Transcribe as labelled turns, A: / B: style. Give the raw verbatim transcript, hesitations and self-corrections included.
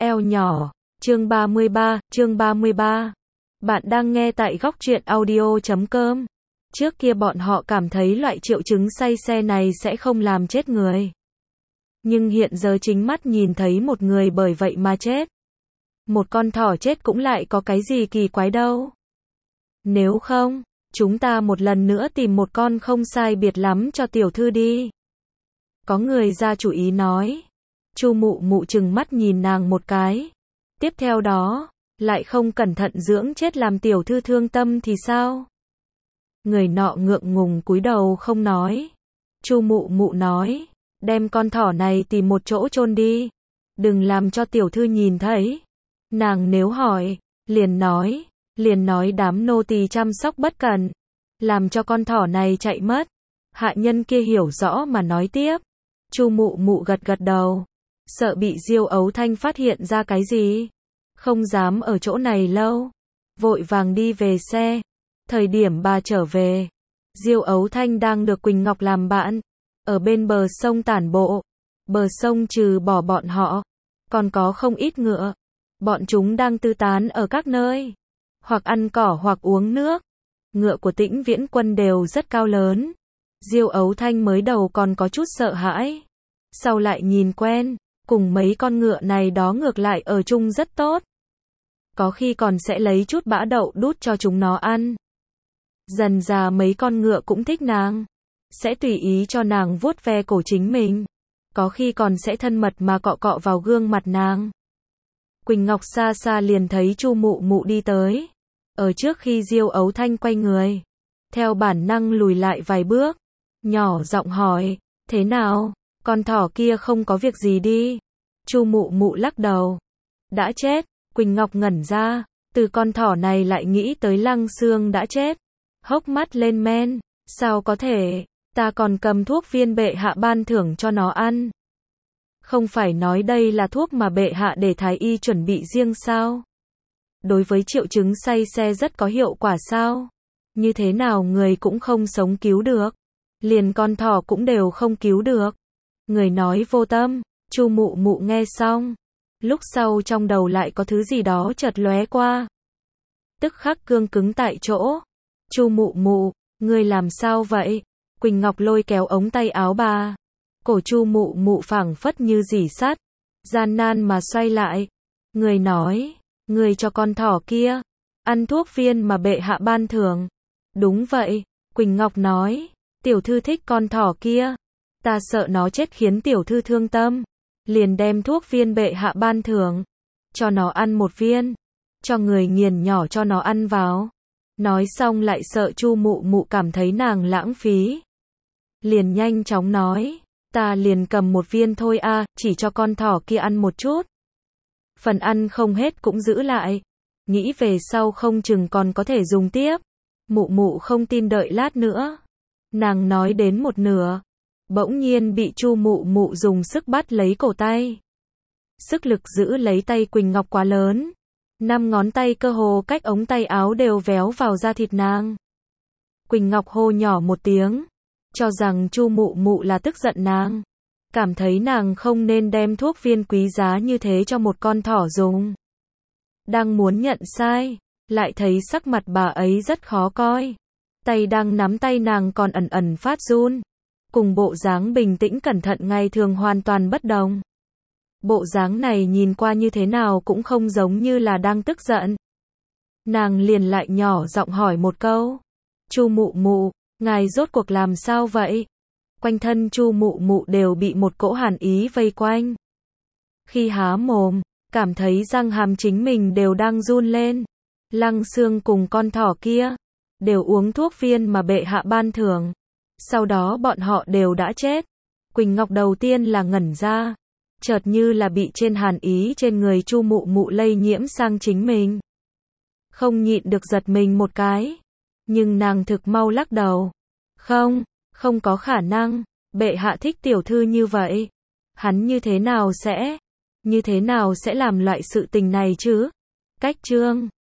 A: eo nhỏ. Chương ba mươi ba, chương ba mươi ba. Bạn đang nghe tại góc truyện audio chấm com. Trước kia bọn họ cảm thấy loại triệu chứng say xe này sẽ không làm chết người. Nhưng hiện giờ chính mắt nhìn thấy một người bởi vậy mà chết. Một con thỏ chết cũng lại có cái gì kỳ quái đâu. Nếu không, chúng ta một lần nữa tìm một con không sai biệt lắm cho tiểu thư đi. Có người ra chủ ý nói. Chu Mụ Mụ trừng mắt nhìn nàng một cái. Tiếp theo đó, lại không cẩn thận dưỡng chết làm tiểu thư thương tâm thì sao? Người nọ ngượng ngùng cúi đầu không nói. Chu Mụ Mụ nói, đem con thỏ này tìm một chỗ chôn đi, đừng làm cho tiểu thư nhìn thấy. Nàng nếu hỏi, liền nói, liền nói đám nô tỳ chăm sóc bất cẩn, làm cho con thỏ này chạy mất. Hạ nhân kia hiểu rõ mà nói tiếp. Chu Mụ Mụ gật gật đầu, sợ bị Diêu Ấu Thanh phát hiện ra cái gì, không dám ở chỗ này lâu, vội vàng đi về xe. Thời điểm bà trở về, Diêu Ấu Thanh đang được Quỳnh Ngọc làm bạn, ở bên bờ sông tản bộ. Bờ sông trừ bỏ bọn họ, còn có không ít ngựa. Bọn chúng đang tư tán ở các nơi, hoặc ăn cỏ hoặc uống nước. Ngựa của Tĩnh Viễn Quân đều rất cao lớn. Diêu Ấu Thanh mới đầu còn có chút sợ hãi, sau lại nhìn quen, cùng mấy con ngựa này đó ngược lại ở chung rất tốt. Có khi còn sẽ lấy chút bã đậu đút cho chúng nó ăn. Dần dà mấy con ngựa cũng thích nàng, sẽ tùy ý cho nàng vuốt ve cổ chính mình. Có khi còn sẽ thân mật mà cọ cọ vào gương mặt nàng. Quỳnh Ngọc xa xa liền thấy Chu Mụ Mụ đi tới. Ở trước khi Diêu Ấu Thanh quay người, theo bản năng lùi lại vài bước, nhỏ giọng hỏi, thế nào, con thỏ kia không có việc gì đi? Chu Mụ Mụ lắc đầu, đã chết. Quỳnh Ngọc ngẩn ra, từ con thỏ này lại nghĩ tới Lăng Xương đã chết, hốc mắt lên men, sao có thể, ta còn cầm thuốc viên bệ hạ ban thưởng cho nó ăn. Không phải nói đây là thuốc mà bệ hạ để thái y chuẩn bị riêng sao? Đối với triệu chứng say xe rất có hiệu quả sao? Như thế nào người cũng không sống cứu được, liền con thỏ cũng đều không cứu được. Người nói vô tâm. Chu Mụ Mụ nghe xong, lúc sau trong đầu lại có thứ gì đó chợt lóe qua. Tức khắc cương cứng tại chỗ. Chu Mụ Mụ, ngươi làm sao vậy? Quỳnh Ngọc lôi kéo ống tay áo bà. Cổ Chu Mụ Mụ phảng phất như rỉ sắt, gian nan mà xoay lại. Người nói, người cho con thỏ kia ăn thuốc viên mà bệ hạ ban thưởng. Đúng vậy, Quỳnh Ngọc nói, tiểu thư thích con thỏ kia, ta sợ nó chết khiến tiểu thư thương tâm, liền đem thuốc viên bệ hạ ban thưởng, cho nó ăn một viên, cho người nghiền nhỏ cho nó ăn vào. Nói xong lại sợ Chu Mụ Mụ cảm thấy nàng lãng phí, liền nhanh chóng nói, ta liền cầm một viên thôi a, à, chỉ cho con thỏ kia ăn một chút. Phần ăn không hết cũng giữ lại, nghĩ về sau không chừng còn có thể dùng tiếp. Mụ Mụ không tin đợi lát nữa. Nàng nói đến một nửa, bỗng nhiên bị Chu Mụ Mụ dùng sức bắt lấy cổ tay. Sức lực giữ lấy tay Quỳnh Ngọc quá lớn, năm ngón tay cơ hồ cách ống tay áo đều véo vào da thịt nàng. Quỳnh Ngọc hô nhỏ một tiếng, cho rằng Chu Mụ Mụ là tức giận nàng, cảm thấy nàng không nên đem thuốc viên quý giá như thế cho một con thỏ dùng. Đang muốn nhận sai, lại thấy sắc mặt bà ấy rất khó coi. Tay đang nắm tay nàng còn ẩn ẩn phát run, cùng bộ dáng bình tĩnh cẩn thận ngày thường hoàn toàn bất đồng. Bộ dáng này nhìn qua như thế nào cũng không giống như là đang tức giận. Nàng liền lại nhỏ giọng hỏi một câu, Chu Mụ Mụ, ngài rốt cuộc làm sao vậy? Quanh thân Chu Mụ Mụ đều bị một cỗ hàn ý vây quanh. Khi há mồm, cảm thấy răng hàm chính mình đều đang run lên. Lăng Xương cùng con thỏ kia đều uống thuốc viên mà bệ hạ ban thưởng, sau đó bọn họ đều đã chết. Quỳnh Ngọc đầu tiên là ngẩn ra, chợt như là bị trên hàn ý trên người Chu Mụ Mụ lây nhiễm sang chính mình, không nhịn được giật mình một cái, nhưng nàng thực mau lắc đầu, không, không có khả năng, bệ hạ thích tiểu thư như vậy, hắn như thế nào sẽ, như thế nào sẽ làm loại sự tình này chứ? Cách chương